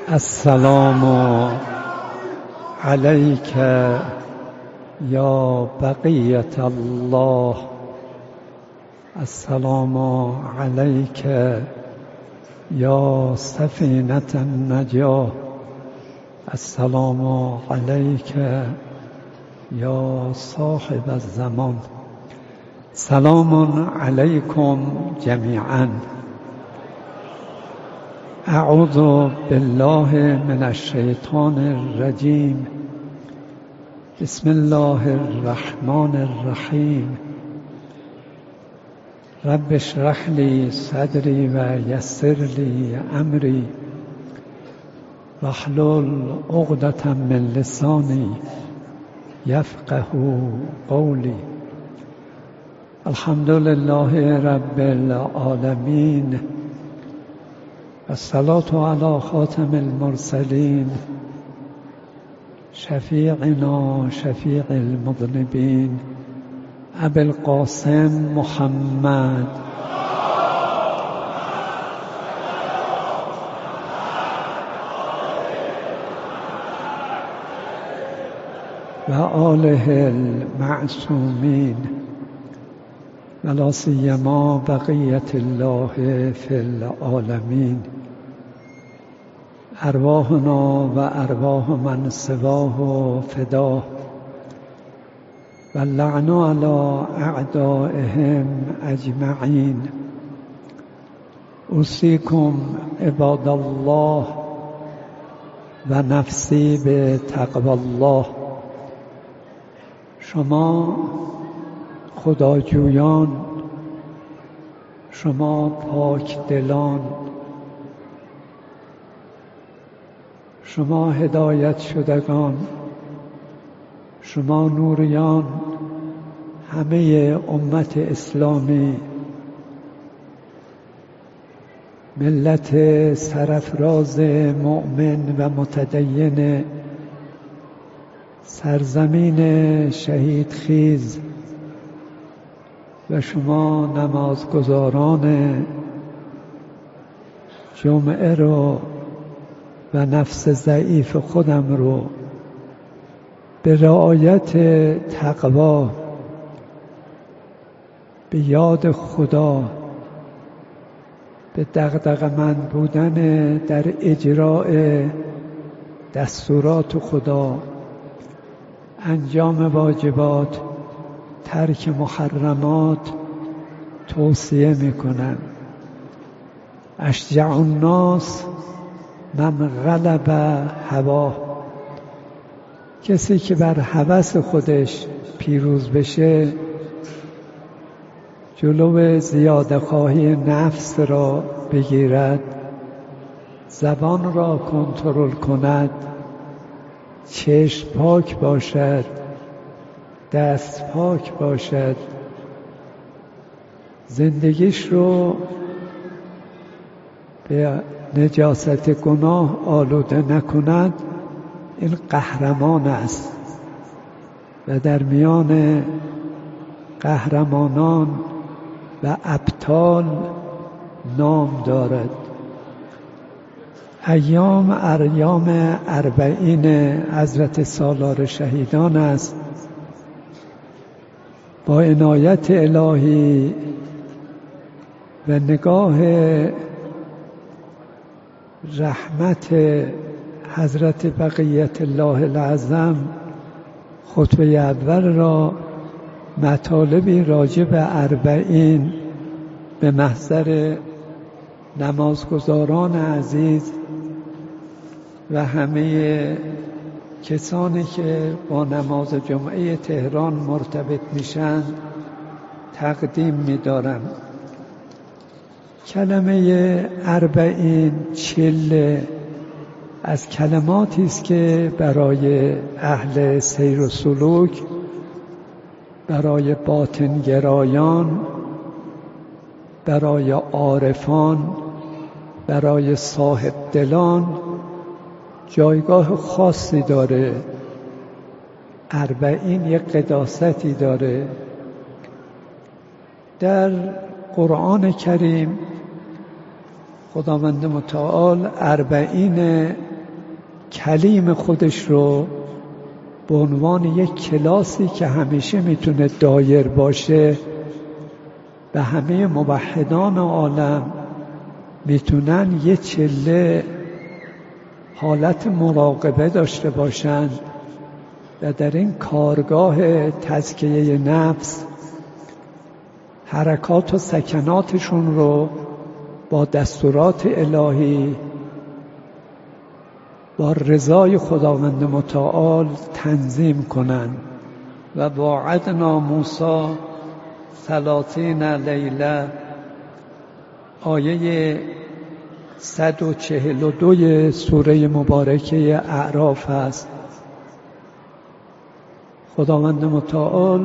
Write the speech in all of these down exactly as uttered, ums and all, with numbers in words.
السلام عليك يا بقية الله. السلام عليك يا سفينة النجاة. السلام عليك يا صاحب الزمان. سلام عليكم جميعا. أعوذ بالله من الشيطان الرجيم. بسم الله الرحمن الرحيم. رب اشرح لي صدري ويسر لي أمري واحلل عقدة من لساني يفقه قولي. الحمد لله رب العالمين، الصلاة على خاتم المرسلين شفيعنا شفيع المذنبين أبي القاسم محمد وآله المعصومين، ولا سيما بقية الله في العالمين. أرواحنا وأرواح من سواه فداه، واللعن على أعدائهم أجمعين. أوصيكم عباد الله ونفسي بتقوى الله. شما خداجویان، شما پاک دلان، شما هدایت شدگان، شما نوریان، همه امت اسلامی، ملت سرافراز مؤمن و متدین سرزمین شهید خیز، و شما نمازگزاران جمعه رو و نفس ضعیف خودم رو به رعایت تقوا، به یاد خدا، به دغدغه‌مند بودن در اجراء دستورات خدا، انجام واجبات، ترک محرمات توصیه میکنم. اشجع الناس من غلب هواه. کسی که بر هوس خودش پیروز بشه، جلو زیاده خواهی نفس را بگیرد، زبان را کنترل کند، چشم پاک باشد، دست پاک باشد، زندگیش رو به نجاست گناه آلوده نکند، این قهرمان است و در میان قهرمانان و ابطال نام دارد. ایام ایام اربعین حضرت سالار شهیدان است. با عنایت الهی و نگاه رحمت حضرت بقیت الله العظم، خطبه اول را مطالبی راجع به اربعین به محضر نمازگزاران عزیز و همه کسانی که با نماز جمعه تهران مرتبط میشن تقدیم می‌دارم. کلمه اربعین، چله، از کلماتی است که برای اهل سیر و سلوک، برای باطنگرایان، برای عارفان، برای صاحب دلان جایگاه خاصی داره. اربعین یک قداستی داره. در قرآن کریم خداوند متعال اربعین کلیم خودش رو به عنوان یک کلاسی که همیشه میتونه دایر باشه و همه موحدان عالم میتونن یه چله حالت مراقبه داشته باشند و در این کارگاه تزکیه نفس حرکات و سکناتشون رو با دستورات الهی با رضای خداوند متعال تنظیم کنند. و وعدنا موسی ثلاثین لیله آیه صد و چهل و دو سوره مبارکه اعراف است. خداوند متعال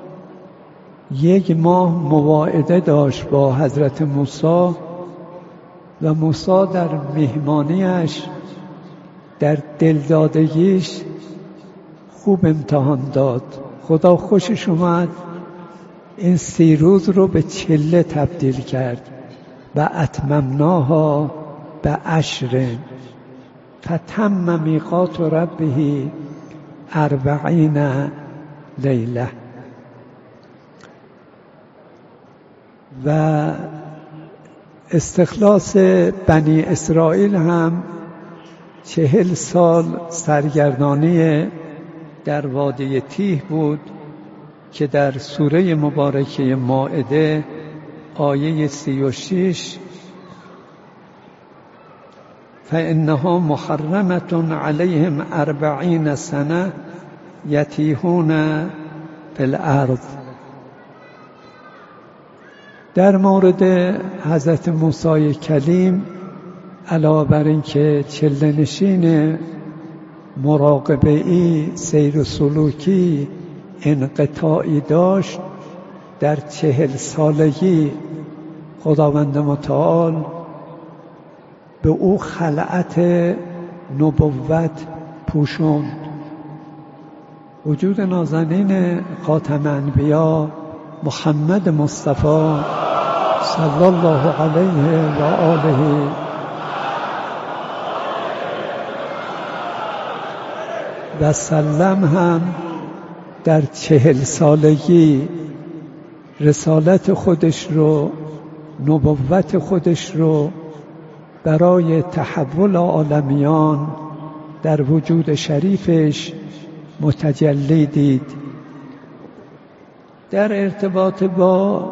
یک ماه مواعده داشت با حضرت موسی و موسی در مهمانیش در دلدادگیش خوب امتحان داد. خدا خوشش اومد این سی روز رو به چله تبدیل کرد و اتممناها به عشر فتم میقات ربه اربعین لیله. و استخلاص بنی اسرائیل هم چهل سال سرگردانی در وادی تیه بود که در سوره مبارکه مائده آیه سی و شش فإنها محرمة علیهم اربعین سنه یتیهون فی الارض. در مورد حضرت موسی کلیم علاوه بر اینکه چله نشین مراقبه‌ای سیر و سلوکی انقطاعی داشت، در چهل سالگی خداوند متعال به او خلعت نبوت پوشوند. وجود نازنین خاتم انبیا محمد مصطفی صلی الله علیه و آله و سلم هم در چهل سالگی رسالت خودش رو، نبوت خودش رو برای تحول عالمیان در وجود شریفش متجلی دید. در ارتباط با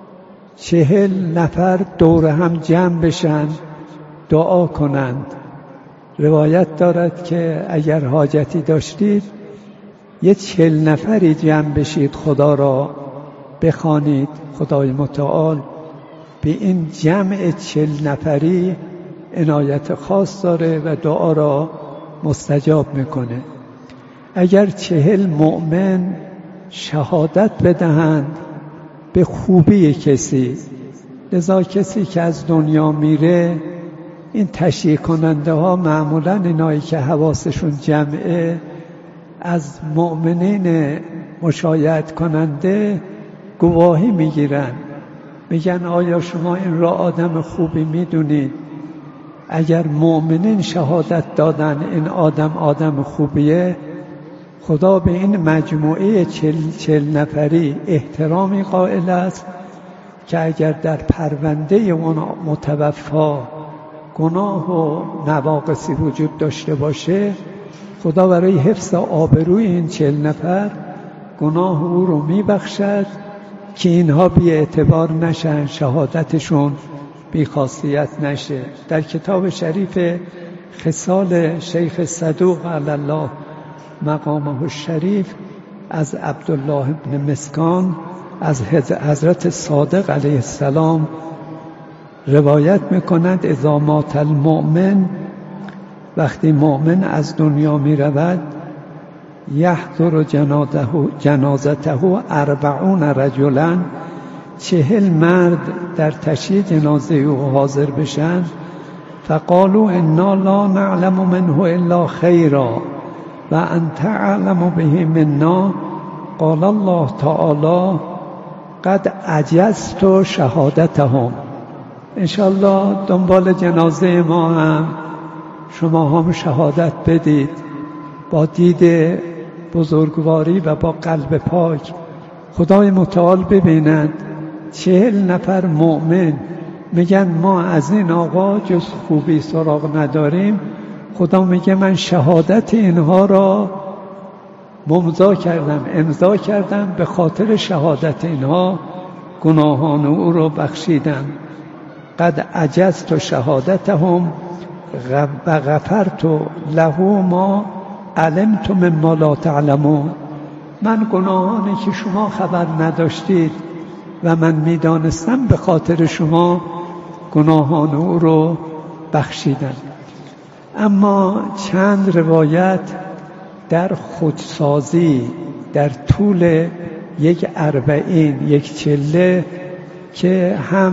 چهل نفر دور هم جمع بشن دعا کنند. روایت دارد که اگر حاجتی داشتید یه چهل نفری جمع بشید خدا را بخوانید. خدای متعال به این جمع چهل نفری عنایت خاص داره و دعا را مستجاب میکنه. اگر چهل مؤمن شهادت بدهند به خوبی کسی، لذا کسی که از دنیا میره این تشییع کننده ها معمولا اینایی که حواسشون جمعه از مؤمنین مشایعت کننده گواهی میگیرن، میگن آیا شما این را آدم خوبی میدونید؟ اگر مؤمنین شهادت دادن این آدم آدم خوبیه، خدا به این مجموعه چل, چل نفری احترامی قائل است که اگر در پرونده اون متوفا گناه و نواقصی وجود داشته باشه، خدا برای حفظ آبروی این چل نفر گناه او رو میبخشد که اینها بی اعتبار نشن، شهادتشون بی خاصیت نشه. در کتاب شریف خصال شیخ صدوق علی الله مقامه الشریف از عبدالله بن مسکان از حضرت صادق علیه السلام روایت میکنند اذا مات المؤمن، وقتی مؤمن از دنیا می رود، یحضر جنازته اربعون رجلا، چهل مرد در تشییع جنازه او حاضر بشن. فقالوا انا لا نعلم منه الا خیرا و انت اعلم به منا. قال الله تعالی قد عجزت شهادتهم. انشاءالله دنبال جنازه ما هم شما هم شهادت بدید با دید بزرگواری و با قلب پاک. خدای متعال ببیند چهل نفر مؤمن میگن ما از این آقا جز خوبی سراغ نداریم. خدا میگه من شهادت اینها را ممضا کردم، امضا کردم، به خاطر شهادت اینها گناهان او را بخشیدم. قد عجزت شهادتهم و غفرت له ما علمت مما لا تعلمون. من گناهانی که شما خبر نداشتید و من میدانستم به خاطر شما گناهان او رو بخشیدم. اما چند روایت در خودسازی در طول یک اربعین، یک چله که هم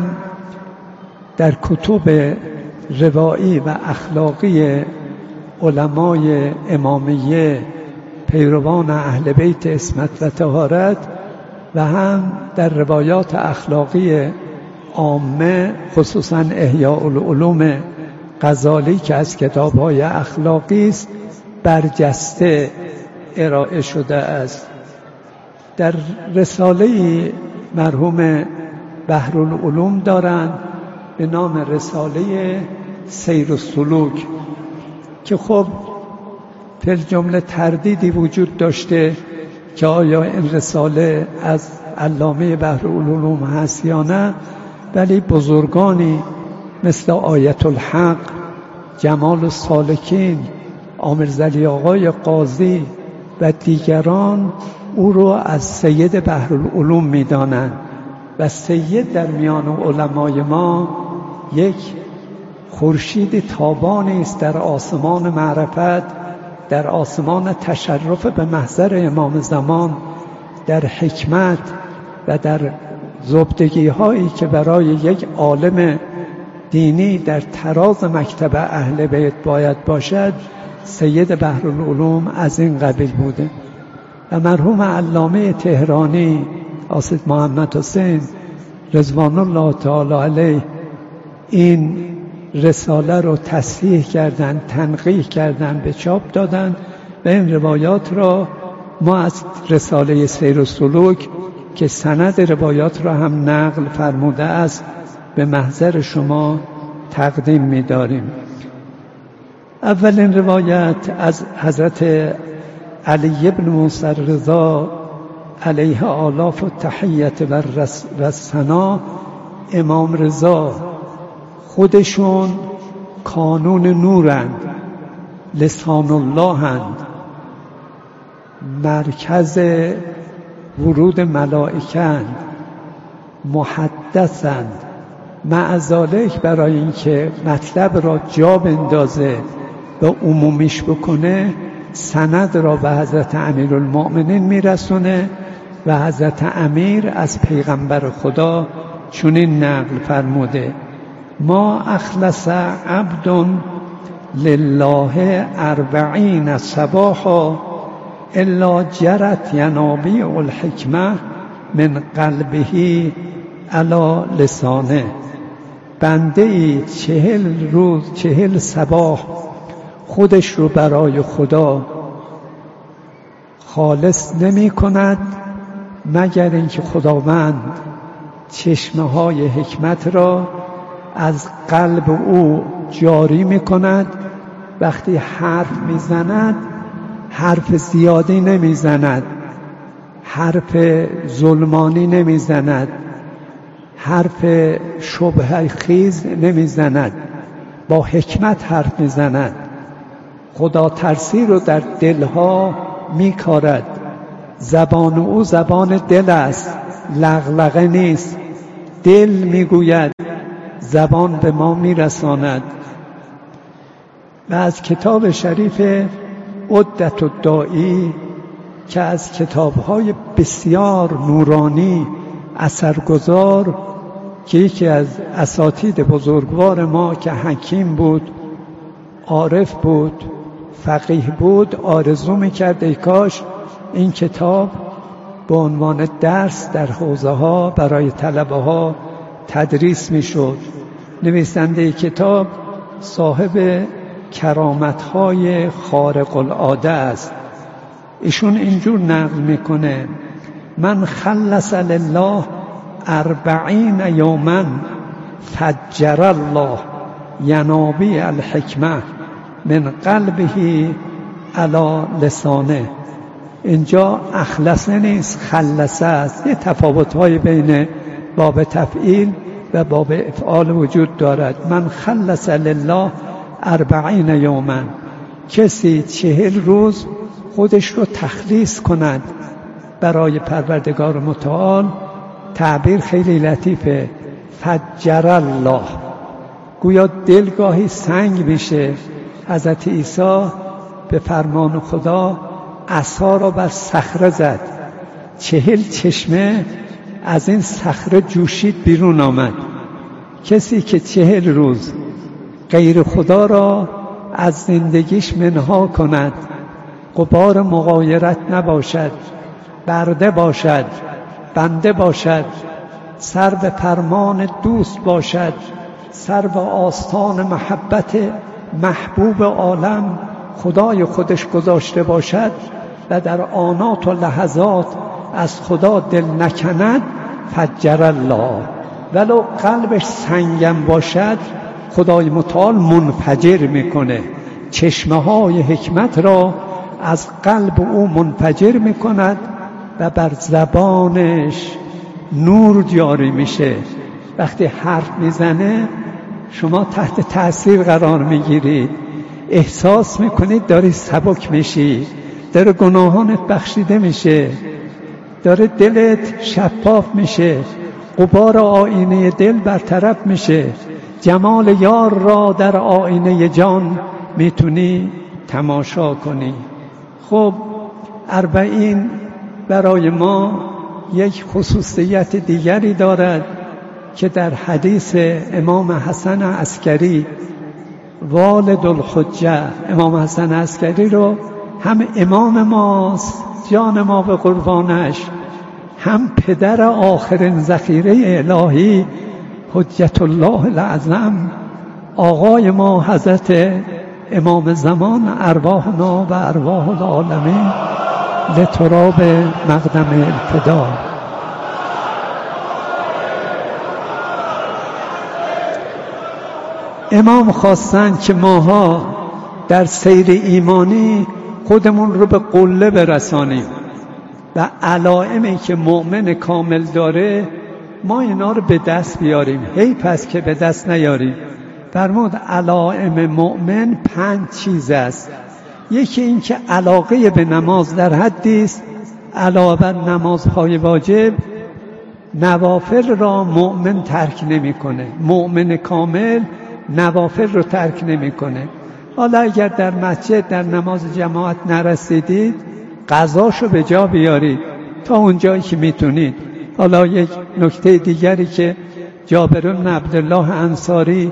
در کتب روایی و اخلاقی علمای امامیه پیروان اهل بیت عصمت و طهارت و هم در روایات اخلاقی عامه خصوصا احیاء العلوم غزالی که از کتاب‌های اخلاقی است برجسته ارائه شده است. در رساله مرحوم بحرالعلوم دارند به نام رساله سیر السلوک که خب فی الجمله تردیدی وجود داشته که آیا این رساله از علامه بحرالعلوم هست یا نه، ولی بزرگانی مثل آیت الحق، جمال السالکین، عامرزلی آقای قاضی و دیگران او رو از سید بحرالعلوم می‌دانند و سید در میان علمای ما یک خورشید تابانی است در آسمان معرفت، در آسمان تشرف به محضر امام زمان، در حکمت و در زبدگی هایی که برای یک عالم دینی در تراز مکتب اهل بیت باید باشد. سید بحرالعلوم از این قبیل بوده و مرحوم علامه تهرانی آسد محمد حسین رضوان الله تعالی علیه این رساله رو تصحیح کردن، تنقیح کردن، به چاپ دادن و این روایات را ما از رساله سیر السلوک که سند روایات را هم نقل فرموده است به محضر شما تقدیم می‌داریم. اولین روایت از حضرت علی بن موسی رضا علیه آلاف و تحیت و ثنا. امام رضا خودشون کانون نورند، لسان اللهند، مرکز ورود ملائکند، محدثند. مع ذالک برای اینکه مطلب را جا بندازه و عمومیش بکنه سند را به حضرت امیرالمؤمنین میرسونه و حضرت امیر از پیغمبر خدا چنین نقل فرموده: ما اخلص عبد لله اربعین صباحا الا جرت ینابیع الحکمه من قلبه علی لسانه. بنده ای چهل روز چهل صباح خودش رو برای خدا خالص نمی کند مگر اینکه خداوند چشمه های حکمت را از قلب او جاری می کند. وقتی حرف می زند حرف زیادی نمی زند، حرف ظلمانی نمی زند، حرف شبهه خیز نمی زند، با حکمت حرف می زند. خدا ترسی رو در دلها می کارد. زبان او زبان دل است، لغلغه نیست. دل می گوید، زبان به ما می رساند. و از کتاب شریف عدت الداعی که از کتاب‌های بسیار نورانی اثرگذار که یکی از اساتید بزرگوار ما که حکیم بود، عارف بود، فقیه بود، آرزو می‌کرد ای کاش این کتاب به عنوان درس در حوزه ها برای طلبه ها تدریس می‌شد. نویسنده کتاب صاحب کرامت‌های خارق العاده است. ایشون اینجور نقل میکنه: من خلص لله اربعین یوما فجر الله ینابی الحکمه من قلبه علی لسانه. اینجا اخلصه نیست، خلصه است. یه تفاوت‌های بین باب تفعیل و باب افعال وجود دارد. من خلص لله اربعین یوما، کسی چهل روز خودش رو تخلیص کند برای پروردگار متعال. تعبیر خیلی لطیفه، فجر الله، گویا دلگاهی سنگ میشه. حضرت عیسی به فرمان خدا عصا را بر صخره زد، چهل چشمه از این صخره جوشید بیرون آمد. کسی که چهل روز غیر خدا را از زندگیش منها کند، غبار مغایرت نباشد، برده باشد، بنده باشد، سر به فرمان دوست باشد، سر به آستان محبت محبوب عالم خدای خودش گذاشته باشد و در آنات و لحظات از خدا دل نکند، فجر الله، ولو قلبش سنگم باشد خدای متعال منفجر میکنه، چشمه های حکمت را از قلب او منفجر میکند و بر زبانش نور جاری میشه. وقتی حرف میزنه شما تحت تأثیر قرار میگیرید، احساس میکنید داری سبک میشی، داره گناهانت بخشیده میشه، داره دلت شفاف میشه، غبار آینه دل برطرف میشه، جمال یار را در آینه جان میتونی تماشا کنی. خب اربعین برای ما یک خصوصیت دیگری دارد که در حدیث امام حسن عسکری والد الحجه، امام حسن عسکری رو هم امام ماست، جان ما به قربانش، هم پدر آخرین ذخیره الهی حجت الله الاعظم، آقای ما حضرت امام زمان، ارواحنا و ارواح العالمین لتراب مقدم الفدا. امام خواستن که ماها در سیر ایمانی خودمون رو به قله برسانیم و علائمی که مؤمن کامل داره ما اینا رو به دست بیاریم. حیف است که به دست نیاریم. فرمود علائم مؤمن پنج چیز است. یکی این که علاقه به نماز در حدی است علاوه بر نمازهای واجب نوافل را مؤمن ترک نمی‌کنه. مؤمن کامل نوافل رو ترک نمی‌کنه. حالا اگر در مسجد در نماز جماعت نرسیدید قضاشو به جا بیارید تا اونجایی که میتونید. حالا یک نکته دیگری که جابر بن عبدالله انصاری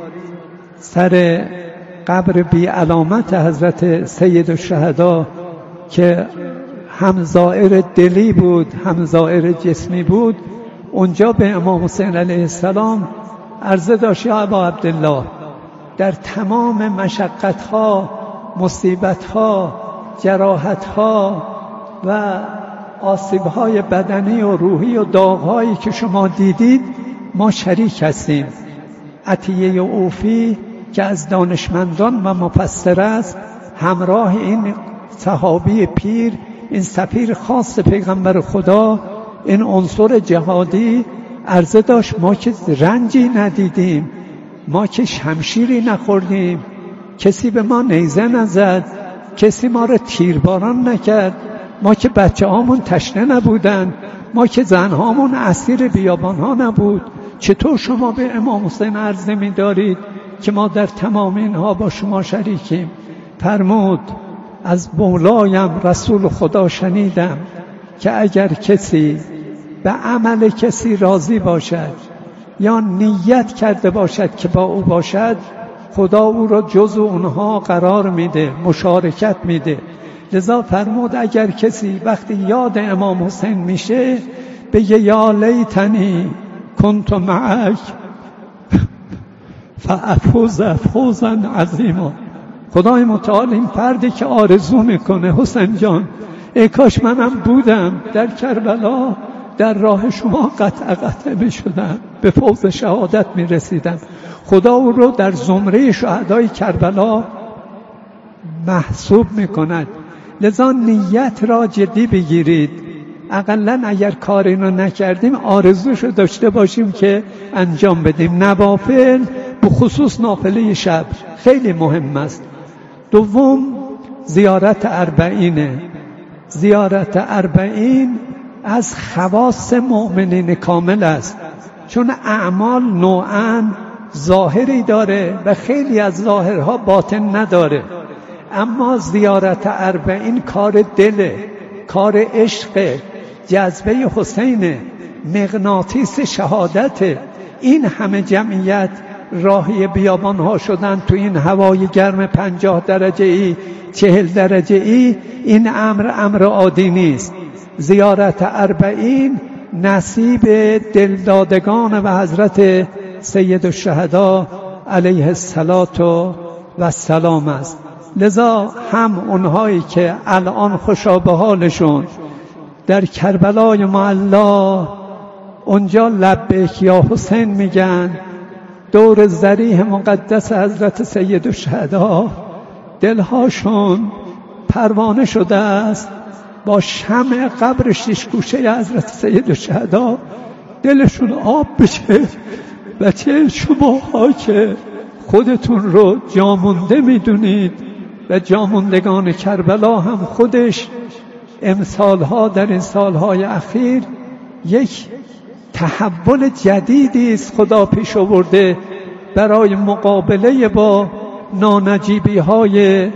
سر قبر بی علامت حضرت سید الشهدا که هم زائر دلی بود هم زائر جسمی بود، اونجا به امام حسین علیه السلام عرضه داشت: یا ابا عبدالله، در تمام مشقت‌ها، مصیبت‌ها، جراحت‌ها و آسیب‌های بدنی و روحی و داغ‌هایی که شما دیدید ما شریک هستیم. عطیه اوفی که از دانشمندان و مفسر است، همراه این صحابی پیر، این سفیر خاص پیغمبر خدا، این عنصر جهادی، عرضه داشت ما که رنجی ندیدیم، ما که شمشیری نخوردیم، کسی به ما نیزه نزد، کسی ما را تیرباران نکرد، ما که بچه هامون تشنه نبودن، ما که زن هامون اسیر بیابان ها نبود، چطور شما به امام حسین عرضه می دارید که ما در تمام اینها با شما شریکیم؟ فرمود: از مولایم رسول خدا شنیدم که اگر کسی به عمل کسی راضی باشد یا نیت کرده باشد که با او باشد، خدا او را جزو اونها قرار میده، مشارکت میده. لذا فرمود اگر کسی وقتی یاد امام حسین میشه بگه یا لیتنی کنت معک فافوز فوزا عظیما، خدای متعال این فردی که آرزو میکنه حسین جان ای کاش منم بودم در کربلا در راه شما قطع قطع می شدم، به فوز شهادت می رسیدم. خدا او رو در زمره شهدای کربلا محسوب می کند. لذا نیت را جدی بگیرید. اقلا اگر کار اینو نکردیم آرزوشو داشته باشیم که انجام بدیم. نوافل به خصوص نافله شب خیلی مهم است. دوم زیارت اربعینه. زیارت اربعین از خواص مؤمنین کامل است، چون اعمال نوعاً ظاهری داره و خیلی از ظاهرها باطن نداره. اما زیارت اربعین کار دله، کار عشق، جذبه حسین، مغناطیس شهادت. این همه جمعیت راهی بیابان ها شدن تو این هوای گرم پنجاه درجه ای چهل درجه ای. این امر امر عادی نیست. زیارت اربعین نصیب دلدادگان و حضرت سید الشهدا علیه الصلاة و السلام است. لذا هم اونهایی که الان خوشا به حالشون در کربلای معلا اونجا لبیک یا حسین میگن، دور ضریح مقدس حضرت سید الشهدا دلهاشون پروانه شده است. با شمع قبر شش گوشه حضرت سید الشهدا دلشون آب بشه. و چه شماها که خودتون رو جامونده میدونید و جاموندگان کربلا هم خودش امسالها در این سالهای اخیر یک تحول جدیدی است خدا پیش آورده برای مقابله با نانجیبی های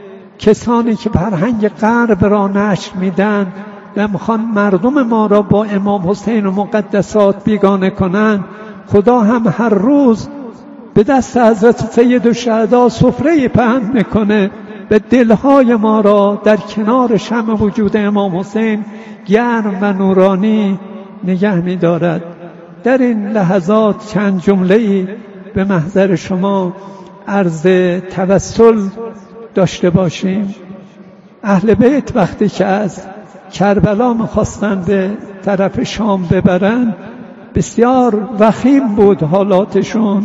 کسانی که فرهنگ غرب را نشر میدن و میخوان مردم ما را با امام حسین و مقدسات بیگانه کنند. خدا هم هر روز به دست حضرت سید الشهدا سفره پهن میکنه و دلهای ما را در کنار شمع وجود امام حسین گرم و نورانی نگه میدارد. در این لحظات چند جمله‌ای به محضر شما عرض توسل داشته باشیم. اهل بیت وقتی که از کربلا میخواستن به طرف شام ببرن بسیار وخیم بود حالاتشون،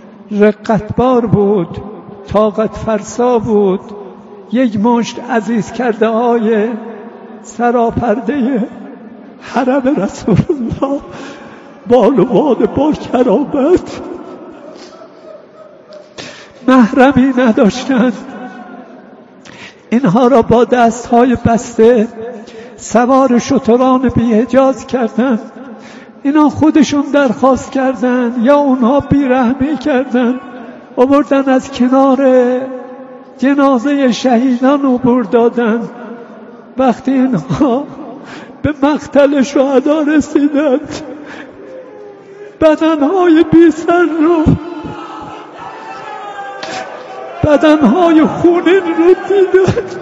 رقتبار بود، طاقت فرسا بود. یک مشت عزیز کرده های سراپرده حرم رسول الله بالوان با کرامت محرمی نداشتند. اینها را با دستهای بسته سوار شتران بی‌حجاز کردند. اینا خودشون درخواست کردن یا اونها بیرحمی کردن، آوردن از کنار جنازه شهیدان عبور دادن. وقتی اینها به مقتل شهدا رسیدند بدنهای بی سر رو بدنهای خونین رو دیدند،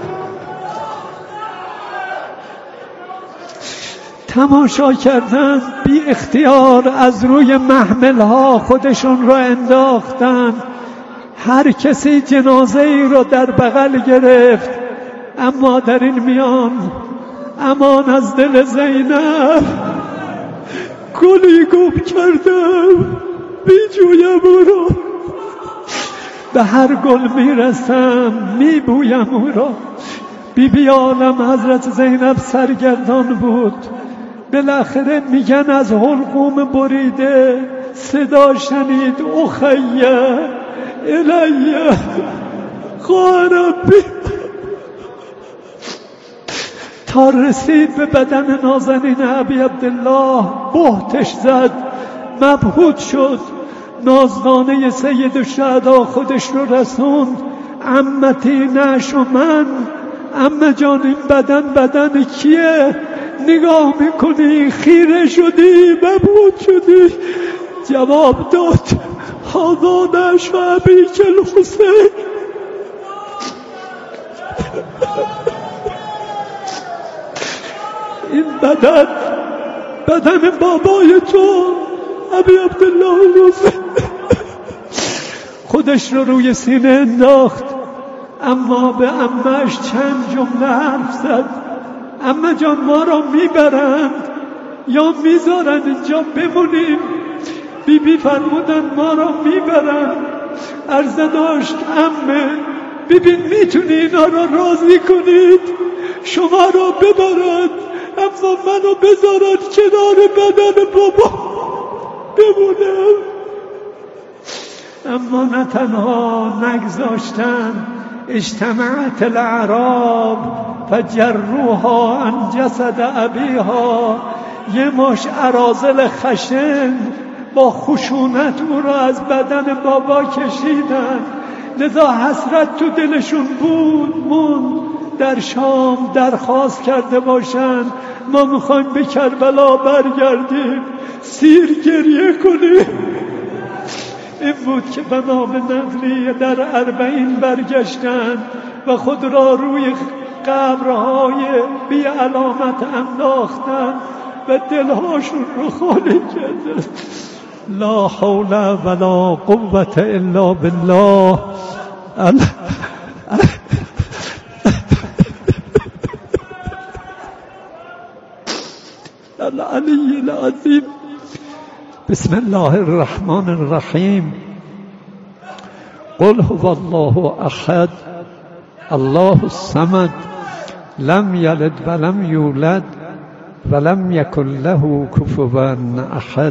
تماشا کردن، بی اختیار از روی محملها خودشون را انداختن. هر کسی جنازه ای را در بغل گرفت. اما در این میان امان از دل زینب گلی گم کردم بی جویم او را، به هر گل میرسم میبویم او را. بی بی عالم حضرت زینب سرگردان بود. بالاخره میگن از حلقوم بریده صدا شنید اخیه الیه خاربی، تا رسید به بدن نازنین ابی عبدالله بهتش زد، مبهوت شد. نازدانه سید الشهدا خودش رو رسوند. عمتی نش و من، عمه جان این بدن بدن کیه؟ نگاه میکنی خیره شدی مبهوت شدی. جواب داد هذا نش و ابیک الحسین. این بدن بدن بابای تو ابی عبدالله حسین. خودش رو روی سینه انداخت. اما به عمه‌اش چند جمله حرف زد. عمه جان ما را میبرند یا میذارن اینجا بمونیم؟ بی بی فرمودن ما را میبرند. عرضه داشت عمه ببین میتونی اینا را راضی کنید شما را ببرد، اما منو بذارد کنار بدن بابا بمونم. اما نه تنها نگذاشتن، اجتمعت الاعراب فجروها عن جسد ابیها. یه مش اراذل خشن با خشونت او را از بدن بابا کشیدن. لذا حسرت تو دلشون بود موند. در شام درخواست کرده باشند ما میخوایم به کربلا برگردیم، سیر گریه کنیم. این بود که به نام نقلیه در اربعین برگشتند و خود را روی قبرهای بی علامت انداختند و دلهاشون رو خالی کردند. لا حول ولا قوة الا بالله. العلی العظیم. بسم الله الرحمن الرحیم. قل هو الله احد الله الصمد لم یلد ولم یولد ولم یکن له کفوا احد.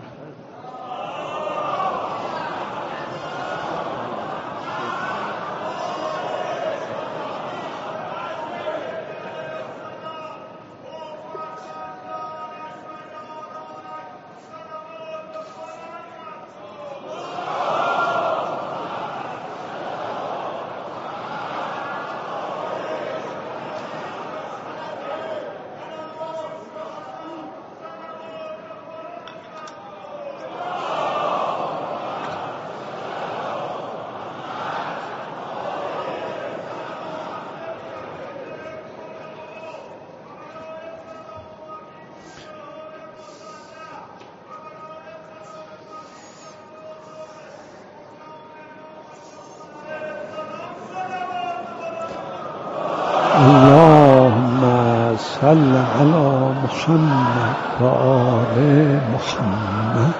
اللهم صل على محمد و آل محمد.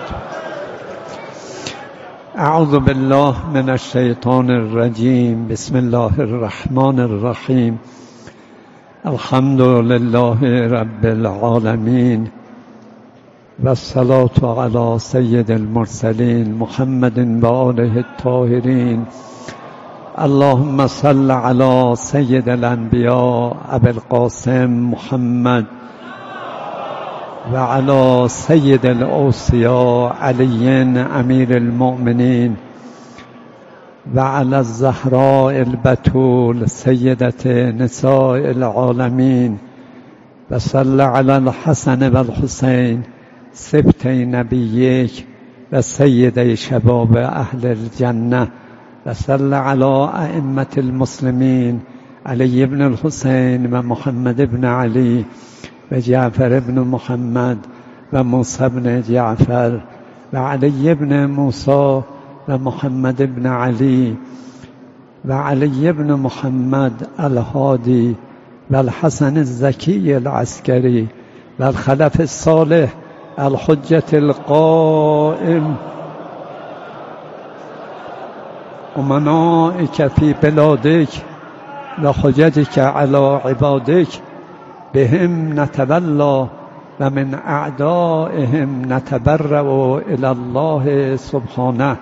اعوذ بالله من الشیطان الرجیم. بسم الله الرحمن الرحیم. الحمد لله رب العالمین و الصلاة علی سید المرسلین محمد و آله الطاهرین. اللهم صل على سید الانبیاء ابی القاسم محمد و علی سید الاوصیاء علی امیر المؤمنین و علی الزهراء البتول سیدة نساء العالمین و صل علی الحسن و الحسین سبطی نبیک و سیدی شباب اهل الجنه و صل علی ائمة المسلمین علی ابن الحسین و محمد ابن علی و جعفر ابن محمد و موسی ابن جعفر و علی ابن موسی و محمد ابن علی و علی ابن محمد الهادی و الحسن الزکی العسکری و الخلف الصالح الحجة القائم امنائك في بلادك و حججك على عبادك بهم نتولى و من اعدائهم نتبرأ الى الله سبحانه.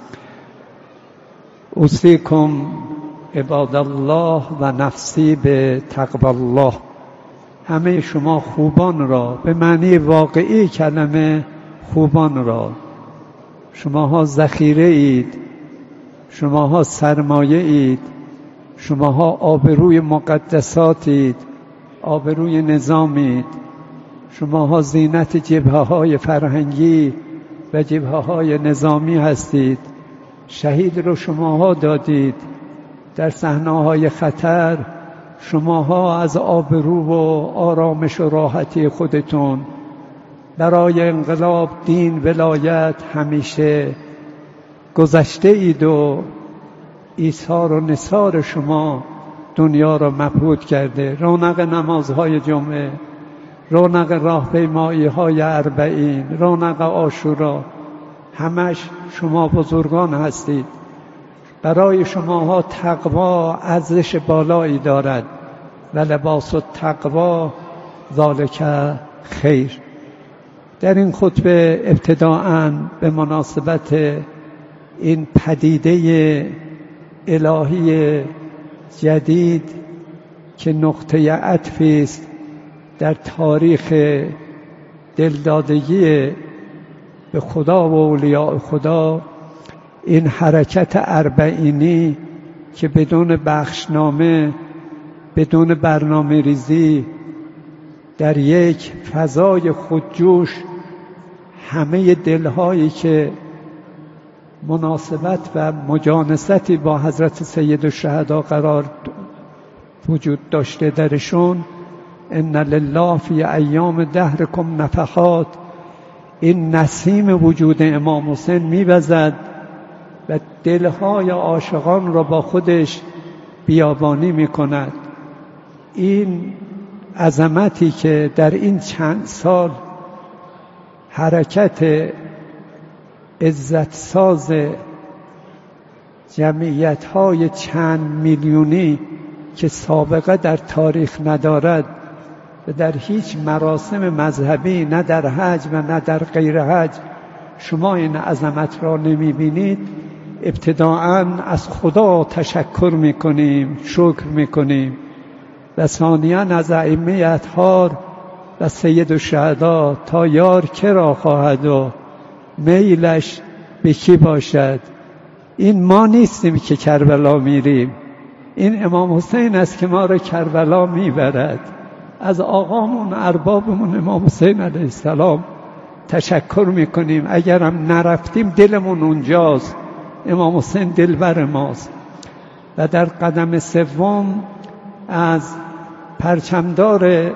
اوصیکم عباد الله و نفسی به تقوی الله. همه شما خوبان را به معنی واقعی کلمه خوبان را، شماها ذخیره اید، شماها سرمایه اید، شماها آبروی مقدساتید، آبروی نظامید، شماها زینت جبهه های فرهنگی و جبهه های نظامی هستید. شهید رو شماها دادید در صحنه‌های خطر. شماها از آبرو و آرامش و راحتی خودتون برای انقلاب، دین، ولایت همیشه گذشته اید و ایثار و نثار شما دنیا را مبهوت کرده. رونق نمازهای جمعه، رونق راهپیمایی های اربعین، رونق عاشورا، همش شما بزرگان هستید. برای شماها تقوا ارزش بالایی دارد و لباس التقوا ذالک خیر. در این خطبه ابتداءً به مناسبت این پدیده الهی جدید که نقطه عطفی است در تاریخ دلدادگی به خدا و اولیاء خدا، این حرکت اربعینی که بدون بخشنامه، بدون برنامه ریزی، در یک فضای خودجوش همه دلهایی که مناسبت و مجانستی با حضرت سید الشهدا قرار وجود داشته درشون، ان لله فی ایام دهرکم نفحات، این نسیم وجود امام حسین می‌وزد و دلهای عاشقان را با خودش بیابانی می‌کند. این عظمتی که در این چند سال حرکت عزت ساز جمعیت‌های چند میلیونی که سابقه در تاریخ ندارد و در هیچ مراسم مذهبی، نه در حج و نه در غیر حج، شما این عظمت را نمی‌بینید. ابتداءً از خدا تشکر می‌کنیم، شکر می‌کنیم و ثانیاً از ائمه اطهار و سید الشهدا تا یار کرا خواهد و میلش به کی باشد. این ما نیستیم که کربلا میریم، این امام حسین است که ما را کربلا میبرد. از آقامون اربابمون امام حسین علیه السلام تشکر میکنیم. اگرم نرفتیم دلمون اونجاست، امام حسین دلبر ماست. و در قدم سوم از پرچمدار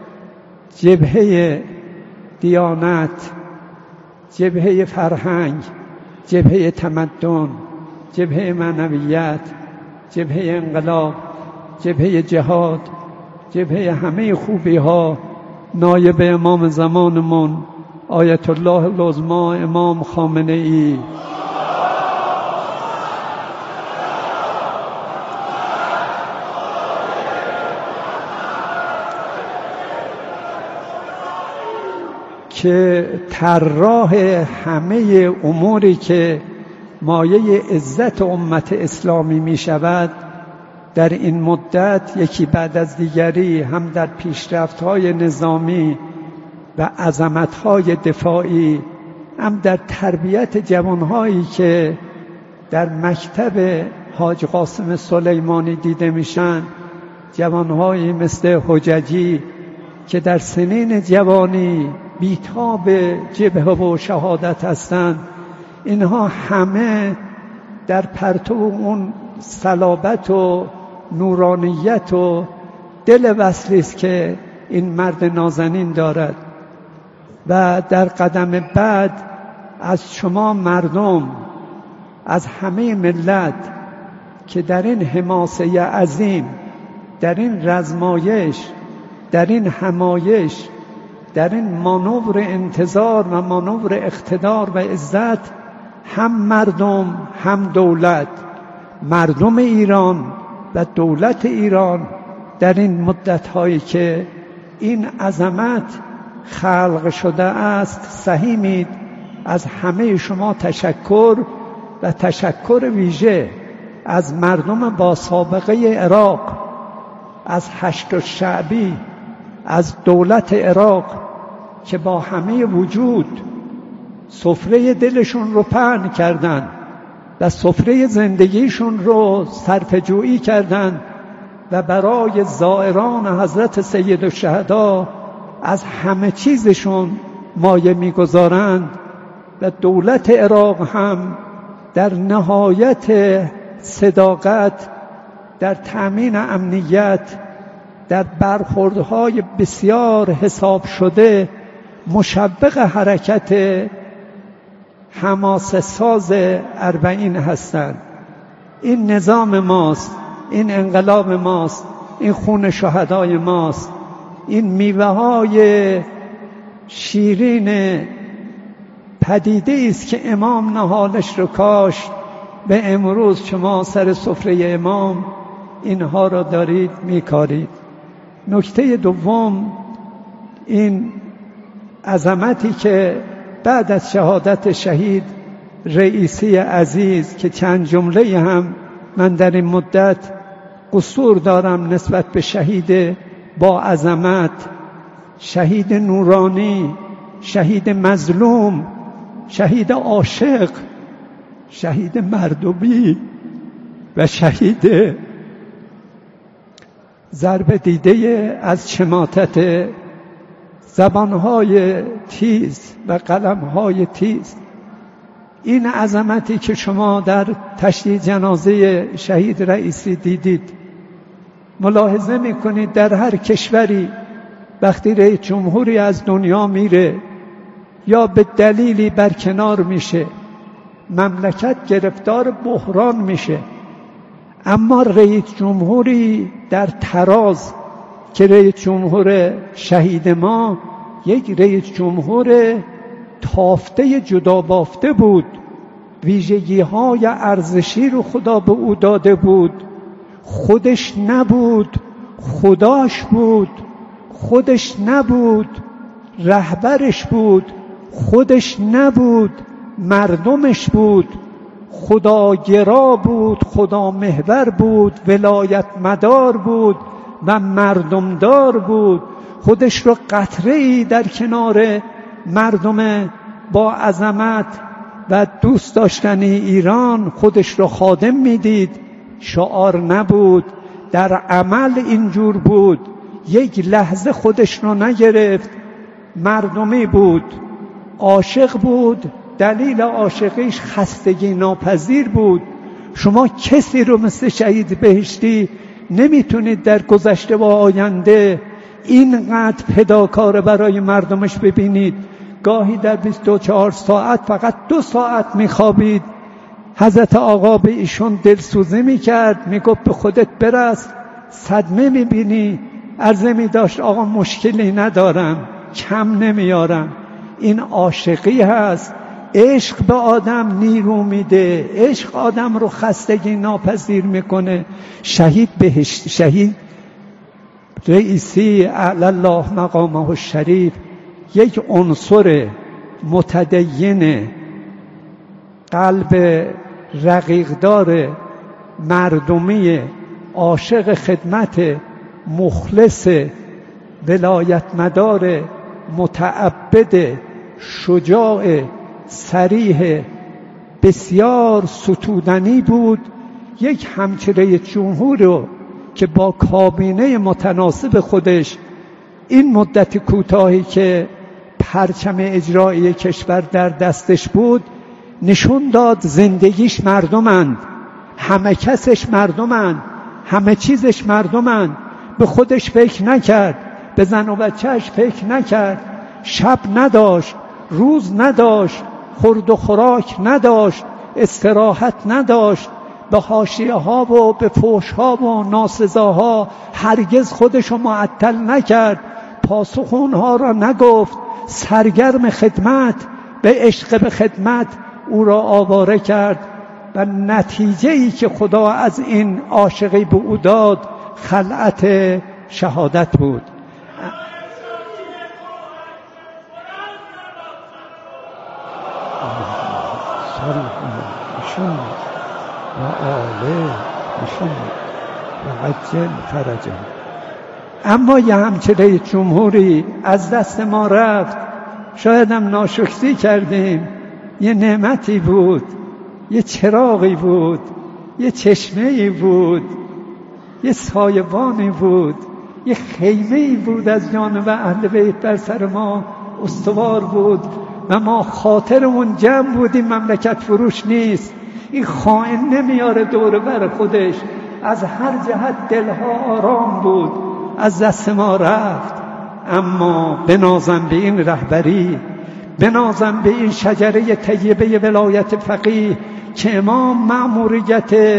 جبهه دیانت، جبهه فرهنگ، جبهه تمدن، جبهه معنویت، جبهه انقلاب، جبهه جهاد، جبهه همه خوبی ها، نایب امام زمانمون آیت الله العظما امام خامنه ای، که طراح همه اموری که مایه عزت امت اسلامی می شود، در این مدت یکی بعد از دیگری هم در پیشرفت‌های نظامی و عظمت‌های دفاعی، هم در تربیت جوانهایی که در مکتب حاج قاسم سلیمانی دیده میشن، جوانهایی مثل حججی که در سنین جوانی بیتاب جبهه و شهادت هستند. اینها همه در پرتو اون صلابت و نورانیت و دل وصلی است که این مرد نازنین دارد. و در قدم بعد از شما مردم، از همه ملت که در این حماسه عظیم، در این رزمایش، در این همایش، در این مانور انتظار و مانور اقتدار و عزت، هم مردم هم دولت، مردم ایران و دولت ایران در این مدت‌هایی که این عظمت خلق شده است سهیمید. از همه شما تشکر و تشکر ویژه از مردم با سابقه عراق، از هشت الشعبی، از دولت عراق که با همه وجود سفره دلشون رو پهن کردن و سفره زندگیشون رو صرفه‌جویی کردن و برای زائران حضرت سید الشهدا از همه چیزشون مایه می‌گذارند. و دولت عراق هم در نهایت صداقت، در تأمین امنیت، در برخوردهای بسیار حساب شده مشوق حرکت حماسه ساز اربعین هستند. این نظام ماست، این انقلاب ماست، این خون شهدای ماست، این میوه های شیرین پدیده است که امام نهالش رو کاشت. به امروز شما سر سفره امام اینها را دارید میکارید. نکته دوم، این عظمتی که بعد از شهادت شهید رئیسی عزیز که چند جمله هم من در این مدت قصور دارم نسبت به شهید با عظمت، شهید نورانی، شهید مظلوم، شهید عاشق، شهید مردمی و شهید ضربه دیده از شماتت زبانهای تیز و قلمهای تیز. این عظمتی که شما در تشییع جنازه شهید رئیسی دیدید، ملاحظه میکنید در هر کشوری وقتی رئیس جمهوری از دنیا میره یا به دلیلی برکنار میشه، مملکت گرفتار بحران میشه. اما رئیس جمهوری در تراز که رئیس جمهور شهید ما یک رئیس جمهور تافته جدا بافته بود، ویژگی های ارزشی رو خدا به او داده بود. خودش نبود، خداش بود. خودش نبود، رهبرش بود. خودش نبود، مردمش بود. خداگرا بود، خدا محور بود، ولایت مدار بود و مردمدار بود. خودش رو قطره‌ای در کنار مردم با عظمت و دوست داشتنی ایران خودش رو خادم میدید. شعار نبود، در عمل اینجور بود. یک لحظه خودش رو نگرفت، مردمی بود، عاشق بود. دلیل عاشقیش خستگی ناپذیر بود. شما کسی رو مثل شهید بهشتی نمیتونید در گذشته و آینده اینقدر فداکار برای مردمش ببینید. گاهی در بیست و چهار ساعت فقط دو ساعت میخوابید. حضرت آقا به ایشون دلسوزی میکرد، میگفت به خودت برس، صدمه میبینی. عرضه میداشت آقا مشکلی ندارم، کم نمیارم. این عاشقی هست. عشق به آدم نیرو میده، عشق آدم رو خستگی ناپذیر میکنه. شهید بهشت، شهید رئیسی اعلی الله مقامه الشریف یک عنصر متدین، قلب رقیقدار، مردمی، عاشق خدمت، مخلص، ولایت مدار، متعبد، شجاع، صریح، بسیار ستودنی بود. یک همچین رئیس جمهور رو که با کابینه متناسب خودش این مدت کوتاهی که پرچم اجرایی کشور در دستش بود نشون داد زندگیش مردمند، همه کسش مردمند، همه چیزش مردمند. به خودش فکر نکرد، به زن و بچهش فکر نکرد، شب نداشت، روز نداشت، خورد و خوراک نداشت، استراحت نداشت. به حاشیه ها و به فحش ها و ناسزاها هرگز خودشو معطل نکرد، پاسخ اونها را نگفت. سرگرم خدمت، به عشق به خدمت او را آواره کرد و نتیجه ای که خدا از این عاشقی به او داد خلعت شهادت بود. ایشون و آله ایشون و عجل فرجه. اما یه همچه رئیس جمهوری از دست ما رفت. شاید هم ناشکری کردیم. یه نعمتی بود، یه چراغی بود، یه چشمه‌ای بود، یه سایبانی بود، یه خیمه‌ای بود از جانب اهل بیت بر سر ما استوار بود و ما خاطرمون جمع بودیم. مملکت فروش نیست. این خائن نمیاره دور بر خودش. از هر جهت دلها آرام بود، از دست ما رفت. اما بنازم به این رهبری، بنازم به این شجره طیبه ولایت فقیه که امام مأموریت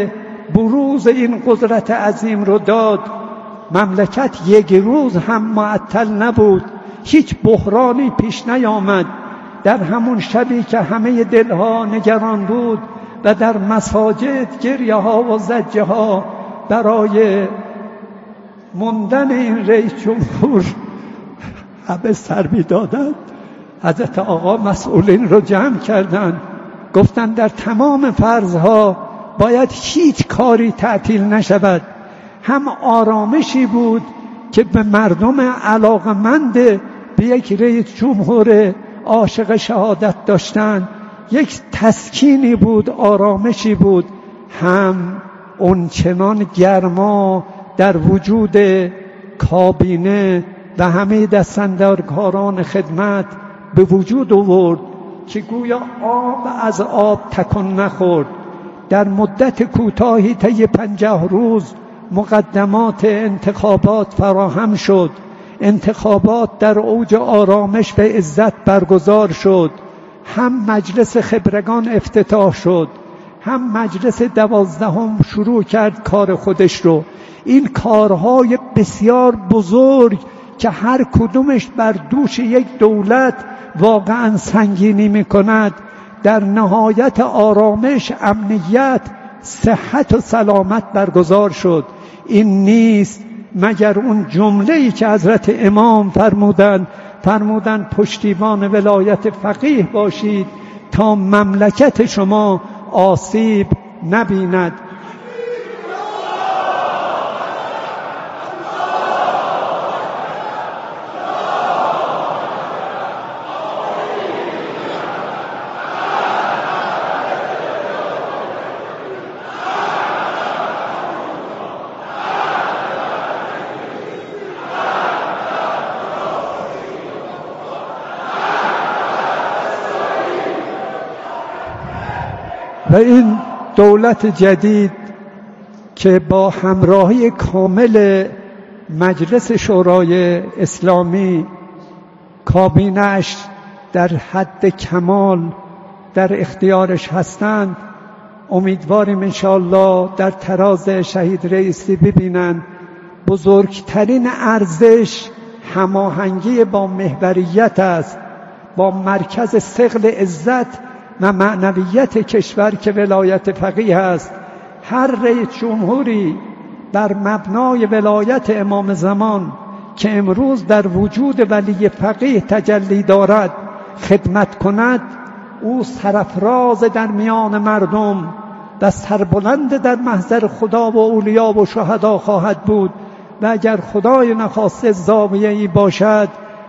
بروز این قدرت عظیم رو داد. مملکت یک روز هم معطل نبود، هیچ بحرانی پیش نیامد. در همون شبی که همه دلها نگران بود و در مساجد گریه ها و زجه ها برای موندن این رئیس جمهور همه سر می دادند، حضرت آقا مسئولین رو جمع کردند، گفتند در تمام فرضها باید هیچ کاری تعطیل نشود. هم آرامشی بود که به مردم علاقمند به یک رئیس جمهور عاشق شهادت داشتن، یک تسکینی بود، آرامشی بود. هم اون چنان گرما در وجود کابینه و همه دستاندرکاران خدمت به وجود آورد که گویا آب از آب تکان نخورد. در مدت کوتاهی طی پنجاه روز مقدمات انتخابات فراهم شد. انتخابات در اوج آرامش به عزت برگزار شد. هم مجلس خبرگان افتتاح شد، هم مجلس دوازدهم شروع کرد کار خودش رو. این کارهای بسیار بزرگ که هر کدومش بر دوش یک دولت واقعا سنگینی میکند، در نهایت آرامش، امنیت، صحت و سلامت برگزار شد. این نیست مگر اون جمله‌ای که حضرت امام فرمودند فرمودند پشتیبان ولایت فقیه باشید تا مملکت شما آسیب نبیند. و این دولت جدید که با همراهی کامل مجلس شورای اسلامی، کابینه‌اش در حد کمال در اختیارش هستند، امیدواریم انشاءالله در تراز شهید رئیسی ببینند بزرگترین ارزش هماهنگی با محوریت است، با مرکز ثقل عزت و معنویت کشور که ولایت فقیه است. هر رئیس جمهوری بر مبنای ولایت امام زمان که امروز در وجود ولی فقیه تجلی دارد خدمت کند، او سرفراز در میان مردم و سربلند در محضر خدا و اولیا و شهدا خواهد بود. و اگر خدای نخواسته زاویه‌ای باشد،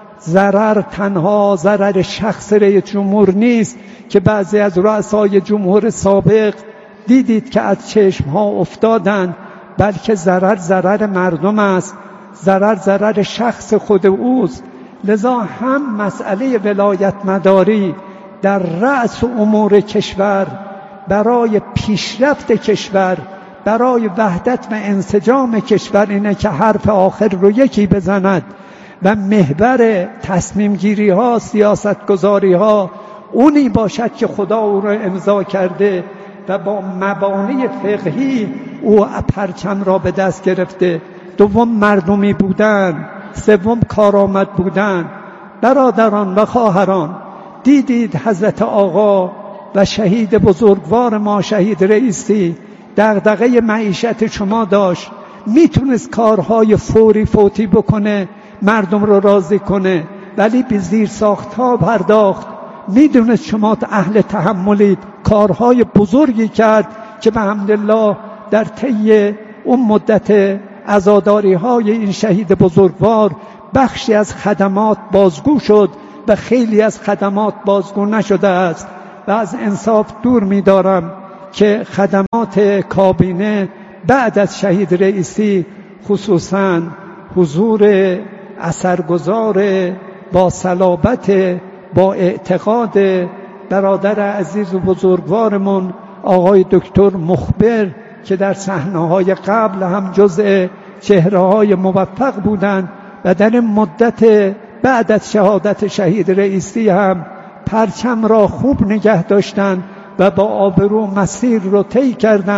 ضرر تنها ضرر شخص رئیس جمهور نیست که بعضی از رؤسای جمهور سابق دیدید که از چشمها افتادند، بلکه ضرر ضرر مردم است، ضرر ضرر شخص خود اوست. لذا هم مسئله ولایت مداری در رأس امور کشور برای پیشرفت کشور، برای وحدت و انسجام کشور اینه که حرف آخر رو یکی بزند و محور تصمیم گیری ها، سیاست گذاری ها اونی باشد که خدا او را امضا کرده و با مبانی فقهی او پرچم را به دست گرفته. دوم مردمی بودن، سوم کارآمد بودن. برادران و خواهران، دیدید حضرت آقا و شهید بزرگوار ما شهید رئیسی دغدغه معیشت شما داشت، میتونست کارهای فوری فوتی بکنه، مردم رو راضی کنه، ولی به زیر ساختها پرداخت. میدونست شما اهل تحملید، کارهای بزرگی کرد که به حمدالله در طی اون مدت عزاداری های این شهید بزرگوار بخشی از خدمات بازگو شد و خیلی از خدمات بازگو نشده است. و از انصاف دور می‌دارم که خدمات کابینه بعد از شهید رئیسی، خصوصاً حضور اثرگذار با صلابت، با اعتقاد برادر عزیز و بزرگوارمون آقای دکتر مخبر که در صحنه‌های قبل هم جزء چهره‌های موفق بودند و در مدت بعد از شهادت شهید رئیسی هم پرچم را خوب نگه داشتند و با آبرو مسیر رو طی کردند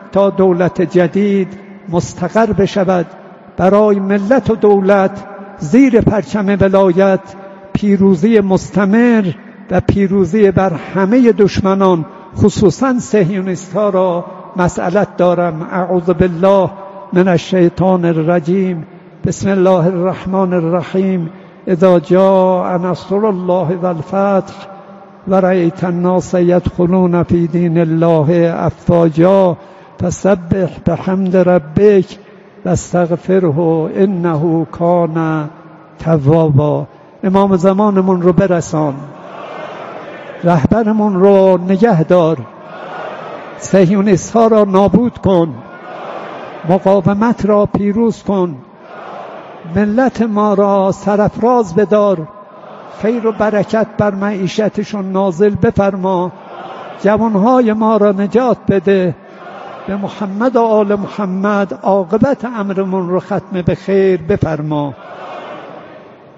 تا دولت جدید مستقر بشود، برای ملت و دولت زیر پرچم ولایت پیروزی مستمر و پیروزی بر همه دشمنان خصوصا صهیونیست‌ها را مسئلت دارم. اعوذ بالله من الشیطان الرجیم. بسم الله الرحمن الرحیم. اذا جاء نصر الله والفتح ورأیت الناس یدخلون فی دین الله افواجا فسبح بحمد ربک واستغفره انه کان توابا. امام زمانمون رو برسان، رهبرمون رو نگه دار، صهیونیست ها را نابود کن، مقاومت را پیروز کن، ملت ما را سرفراز بدار، خیر و برکت بر معیشتشون نازل بفرما، جوانهای ما را نجات بده. به محمد و آل محمد عاقبت امرمون رو ختم به خیر بفرما.